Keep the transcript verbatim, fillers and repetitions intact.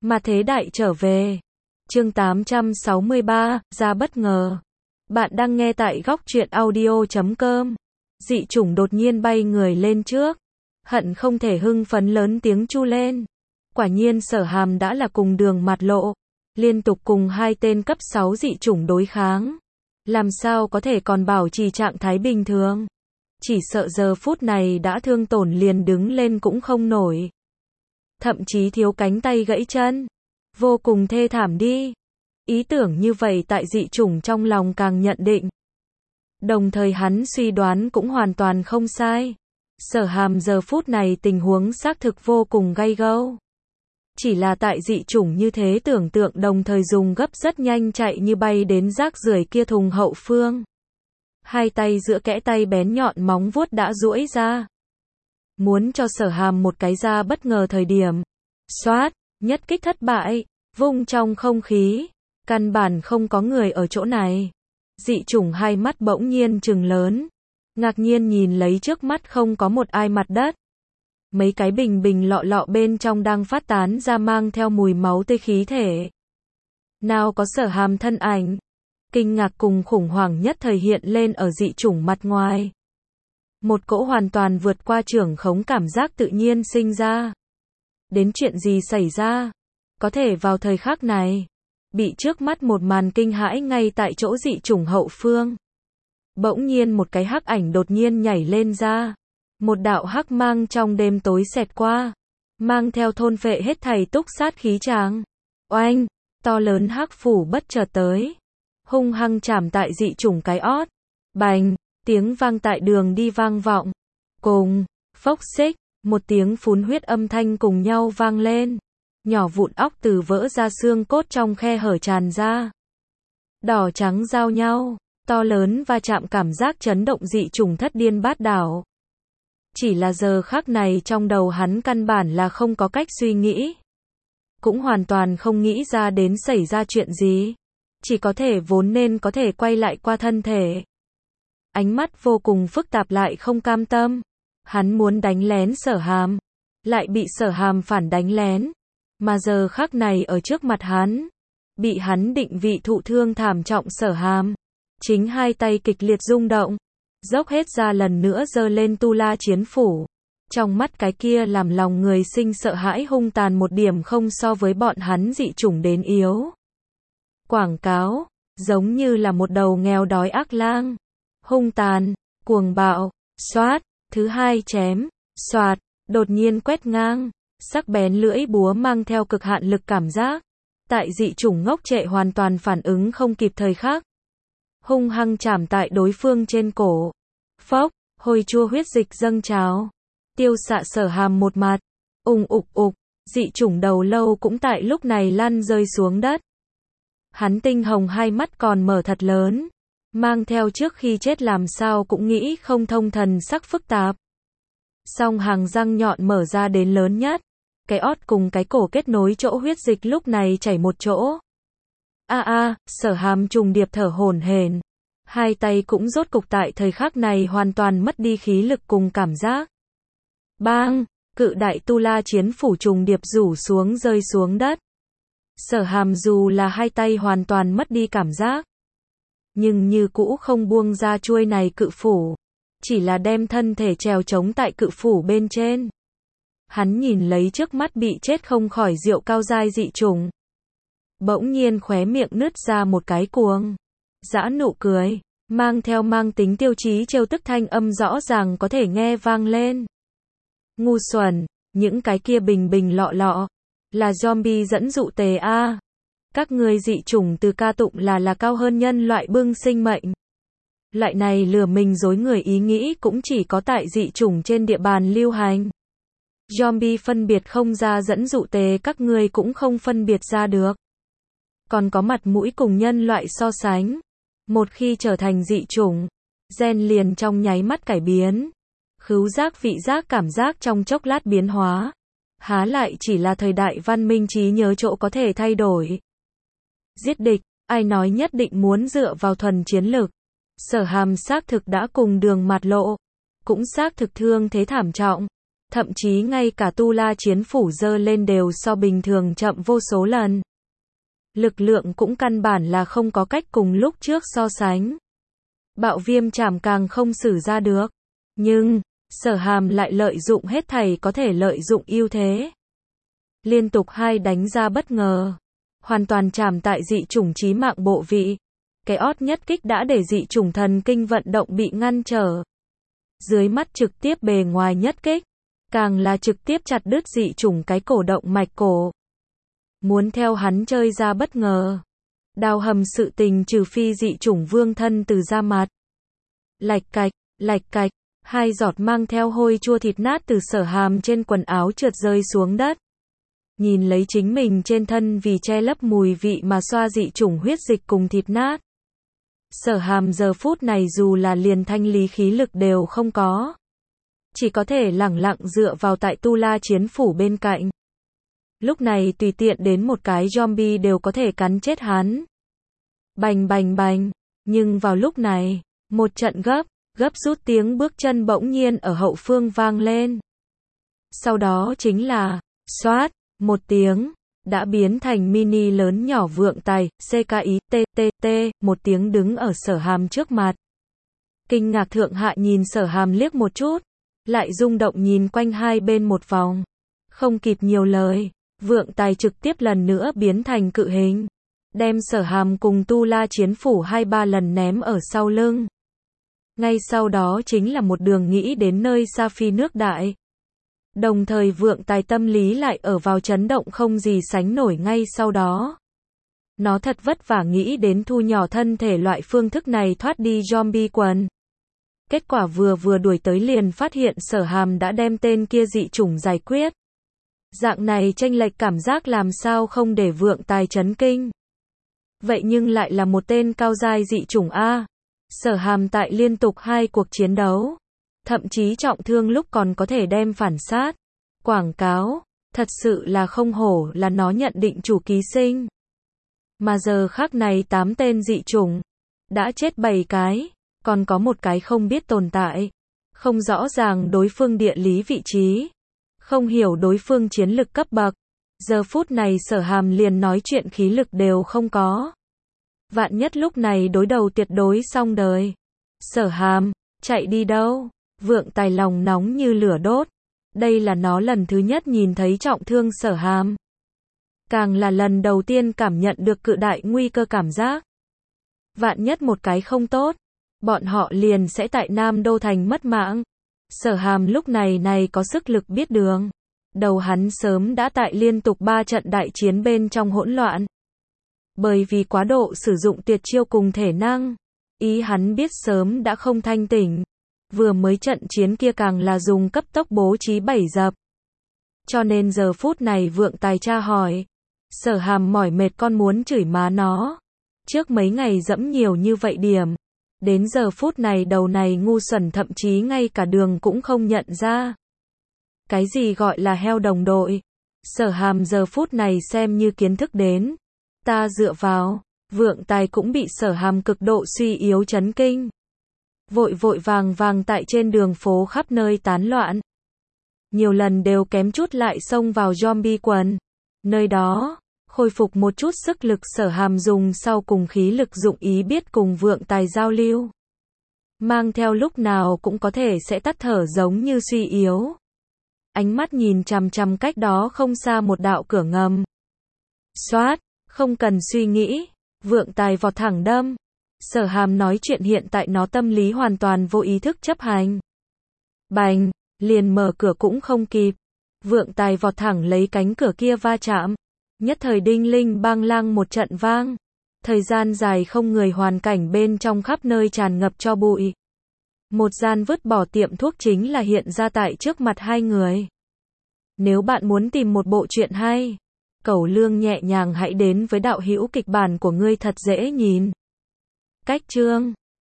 Mà thế đại trở về. Chương tám trăm sáu mươi ba, ra bất ngờ. Bạn đang nghe tại góc truyện audio chấm com. Dị chủng đột nhiên bay người lên trước. Hận không thể hưng phấn lớn tiếng chu lên. Quả nhiên Sở Hàm đã là cùng đường mặt lộ. Liên tục cùng hai tên cấp sáu dị chủng đối kháng. Làm sao có thể còn bảo trì trạng thái bình thường. Chỉ sợ giờ phút này đã thương tổn liền đứng lên cũng không nổi. Thậm chí thiếu cánh tay gãy chân. Vô cùng thê thảm đi. Ý tưởng như vậy tại dị chủng trong lòng càng nhận định. Đồng thời hắn suy đoán cũng hoàn toàn không sai. Sở Hàm giờ phút này tình huống xác thực vô cùng gay gâu. Chỉ là tại dị chủng như thế tưởng tượng đồng thời dùng gấp rất nhanh chạy như bay đến rác rưởi kia thùng hậu phương. Hai tay giữa kẽ tay bén nhọn móng vuốt đã duỗi ra. Muốn cho Sở Hàm một cái ra bất ngờ thời điểm. Xoát, nhất kích thất bại, vung trong không khí. Căn bản không có người ở chỗ này. Dị chủng hai mắt bỗng nhiên trừng lớn. Ngạc nhiên nhìn lấy trước mắt không có một ai mặt đất. Mấy cái bình bình lọ lọ bên trong đang phát tán ra mang theo mùi máu tươi khí thể. Nào có Sở Hàm thân ảnh. Kinh ngạc cùng khủng hoảng nhất thời hiện lên ở dị chủng mặt ngoài. Một cỗ hoàn toàn vượt qua trưởng khống cảm giác tự nhiên sinh ra. Đến chuyện gì xảy ra? Có thể vào thời khắc này. Bị trước mắt một màn kinh hãi ngay tại chỗ dị chủng hậu phương. Bỗng nhiên một cái hắc ảnh đột nhiên nhảy lên ra. Một đạo hắc mang trong đêm tối xẹt qua. Mang theo thôn phệ hết thảy túc sát khí tràng. Oanh! To lớn hắc phủ bất chợt tới. Hung hăng chạm tại dị chủng cái ót. Bành! Tiếng vang tại đường đi vang vọng. Cùng! Phốc xích! Một tiếng phun huyết âm thanh cùng nhau vang lên. Nhỏ vụn óc từ vỡ ra xương cốt trong khe hở tràn ra. Đỏ trắng giao nhau. To lớn va chạm cảm giác chấn động dị chủng thất điên bát đảo. Chỉ là giờ khắc này trong đầu hắn căn bản là không có cách suy nghĩ. Cũng hoàn toàn không nghĩ ra đến xảy ra chuyện gì. Chỉ có thể vốn nên có thể quay lại qua thân thể. Ánh mắt vô cùng phức tạp lại không cam tâm. Hắn muốn đánh lén Sở Hàm. Lại bị Sở Hàm phản đánh lén. Mà giờ khắc này ở trước mặt hắn. Bị hắn định vị thụ thương thảm trọng Sở Hàm. Chính hai tay kịch liệt rung động. Dốc hết ra lần nữa giơ lên tu la chiến phủ. Trong mắt cái kia làm lòng người sinh sợ hãi hung tàn một điểm không so với bọn hắn dị chủng đến yếu. Quảng cáo, giống như là một đầu nghèo đói ác lang. Hung tàn, cuồng bạo, xoát, thứ hai chém, xoạt, đột nhiên quét ngang. Sắc bén lưỡi búa mang theo cực hạn lực cảm giác. Tại dị chủng ngốc trệ hoàn toàn phản ứng không kịp thời khắc. Hung hăng chạm tại đối phương trên cổ. Phốc, hôi chua huyết dịch dâng trào. Tiêu xạ Sở Hàm một mặt. Ùng ục ục, dị chủng đầu lâu cũng tại lúc này lăn rơi xuống đất. Hắn tinh hồng hai mắt còn mở thật lớn. Mang theo trước khi chết làm sao cũng nghĩ không thông thần sắc phức tạp. Song hàng răng nhọn mở ra đến lớn nhất. Cái ót cùng cái cổ kết nối chỗ huyết dịch lúc này chảy một chỗ. A a, Sở Hàm trùng điệp thở hổn hển. Hai tay cũng rốt cục tại thời khắc này hoàn toàn mất đi khí lực cùng cảm giác. Bang, cự đại tu la chiến phủ trùng điệp rủ xuống rơi xuống đất. Sở Hàm dù là hai tay hoàn toàn mất đi cảm giác. Nhưng như cũ không buông ra chuôi này cự phủ. Chỉ là đem thân thể trèo trống tại cự phủ bên trên. Hắn nhìn lấy trước mắt bị chết không khỏi rượu cao dai dị chủng. Bỗng nhiên khóe miệng nứt ra một cái cuồng. Dã nụ cười. Mang theo mang tính tiêu chí trêu tức thanh âm rõ ràng có thể nghe vang lên. Ngu xuẩn. Những cái kia bình bình lọ lọ. Là zombie dẫn dụ tề a. Các người dị chủng từ ca tụng là là cao hơn nhân loại bưng sinh mệnh. Loại này lừa mình dối người ý nghĩ cũng chỉ có tại dị chủng trên địa bàn lưu hành. Zombie phân biệt không ra dẫn dụ tề các ngươi cũng không phân biệt ra được. Còn có mặt mũi cùng nhân loại so sánh. Một khi trở thành dị chủng, gen liền trong nháy mắt cải biến. Khứu giác vị giác cảm giác trong chốc lát biến hóa. Há lại chỉ là thời đại văn minh trí nhớ chỗ có thể thay đổi. Giết địch, ai nói nhất định muốn dựa vào thuần chiến lực. Sở Hàm xác thực đã cùng đường mặt lộ. Cũng xác thực thương thế thảm trọng. thậm chí ngay cả tu la chiến phủ dơ lên đều so bình thường chậm vô số lần. Lực lượng cũng căn bản là không có cách cùng lúc trước so sánh. Bạo viêm chảm càng không sử ra được. Nhưng, Sở Hàm lại lợi dụng hết thảy có thể lợi dụng ưu thế. Liên tục hai đánh ra bất ngờ. Hoàn toàn chảm tại dị chủng chí mạng bộ vị. Cái ót nhất kích đã để dị chủng thần kinh vận động bị ngăn trở. Dưới mắt trực tiếp bề ngoài nhất kích. Càng là trực tiếp chặt đứt dị chủng cái cổ động mạch cổ. Muốn theo hắn chơi ra bất ngờ. Đào hầm sự tình trừ phi dị chủng vương thân từ da mặt. Lạch cạch, lạch cạch, hai giọt mang theo hôi chua thịt nát từ Sở Hàm trên quần áo trượt rơi xuống đất. Nhìn lấy chính mình trên thân vì che lấp mùi vị mà xoa dị chủng huyết dịch cùng thịt nát. Sở Hàm giờ phút này dù là liền thanh lý khí lực đều không có. Chỉ có thể lẳng lặng dựa vào tại tu la chiến phủ bên cạnh. Lúc này tùy tiện đến một cái zombie đều có thể cắn chết hắn. Bành bành bành. Nhưng vào lúc này, một trận gấp, gấp rút tiếng bước chân bỗng nhiên ở hậu phương vang lên. Sau đó chính là, xoát, một tiếng, đã biến thành mini lớn nhỏ vượng tài, xê ca i, tê tê tê, một tiếng đứng ở Sở Hàm trước mặt. Kinh ngạc thượng hạ nhìn Sở Hàm liếc một chút, lại rung động nhìn quanh hai bên một vòng. Không kịp nhiều lời, vượng tài trực tiếp lần nữa biến thành cự hình. Đem Sở Hàm cùng tu la chiến phủ hai ba lần ném ở sau lưng. Ngay sau đó chính là một đường nghĩ đến nơi xa phi nước đại. Đồng thời vượng tài tâm lý lại ở vào chấn động không gì sánh nổi ngay sau đó. Nó thật vất vả nghĩ đến thu nhỏ thân thể loại phương thức này thoát đi zombie quần. Kết quả vừa vừa đuổi tới liền phát hiện Sở Hàm đã đem tên kia dị chủng giải quyết. Dạng này chênh lệch cảm giác làm sao không để vượng tài chấn kinh. Vậy nhưng lại là một tên cao giai dị chủng A. Sở Hàm tại liên tục hai cuộc chiến đấu. Thậm chí trọng thương lúc còn có thể đem phản sát. Quảng cáo. Thật sự là không hổ là nó nhận định chủ ký sinh. Mà giờ khắc này tám tên dị chủng. Đã chết bảy cái. Còn có một cái không biết tồn tại. Không rõ ràng đối phương địa lý vị trí. Không hiểu đối phương chiến lực cấp bậc. Giờ phút này Sở Hàm liền nói chuyện khí lực đều không có. Vạn nhất lúc này đối đầu tuyệt đối xong đời. Sở Hàm, chạy đi đâu? Vượng tài lòng nóng như lửa đốt. Đây là nó lần thứ nhất nhìn thấy trọng thương Sở Hàm. Càng là lần đầu tiên cảm nhận được cự đại nguy cơ cảm giác. Vạn nhất một cái không tốt. Bọn họ liền sẽ tại Nam Đô Thành mất mạng. Sở Hàm lúc này này có sức lực biết đường. Đầu hắn sớm đã tại liên tục ba trận đại chiến bên trong hỗn loạn. Bởi vì quá độ sử dụng tuyệt chiêu cùng thể năng. Ý hắn biết sớm đã không thanh tỉnh. Vừa mới trận chiến kia càng là dùng cấp tốc bố trí bảy dập. Cho nên giờ phút này vượng tài tra hỏi. Sở Hàm mỏi mệt con muốn chửi má nó. Trước mấy ngày dẫm nhiều như vậy điểm. Đến giờ phút này đầu này ngu xuẩn thậm chí ngay cả đường cũng không nhận ra. Cái gì gọi là heo đồng đội? Sở Hàm giờ phút này xem như kiến thức đến. Ta dựa vào, vượng tài cũng bị Sở Hàm cực độ suy yếu chấn kinh. Vội vội vàng vàng tại trên đường phố khắp nơi tán loạn. Nhiều lần đều kém chút lại xông vào zombie quần. Nơi đó, khôi phục một chút sức lực Sở Hàm dùng sau cùng khí lực dụng ý biết cùng vượng tài giao lưu. Mang theo lúc nào cũng có thể sẽ tắt thở giống như suy yếu. Ánh mắt nhìn chằm chằm cách đó không xa một đạo cửa ngầm. Xoát, không cần suy nghĩ, vượng tài vọt thẳng đâm. Sở Hàm nói chuyện hiện tại nó tâm lý hoàn toàn vô ý thức chấp hành. Bành, liền mở cửa cũng không kịp. Vượng tài vọt thẳng lấy cánh cửa kia va chạm. Nhất thời đinh linh bang lang một trận vang. Thời gian dài không người hoàn cảnh bên trong khắp nơi tràn ngập cho bụi. Một gian vứt bỏ tiệm thuốc chính là hiện ra tại trước mặt hai người. Nếu bạn muốn tìm một bộ truyện hay, Cẩu Lương nhẹ nhàng hãy đến với đạo hữu kịch bản của ngươi thật dễ nhìn. Cách chương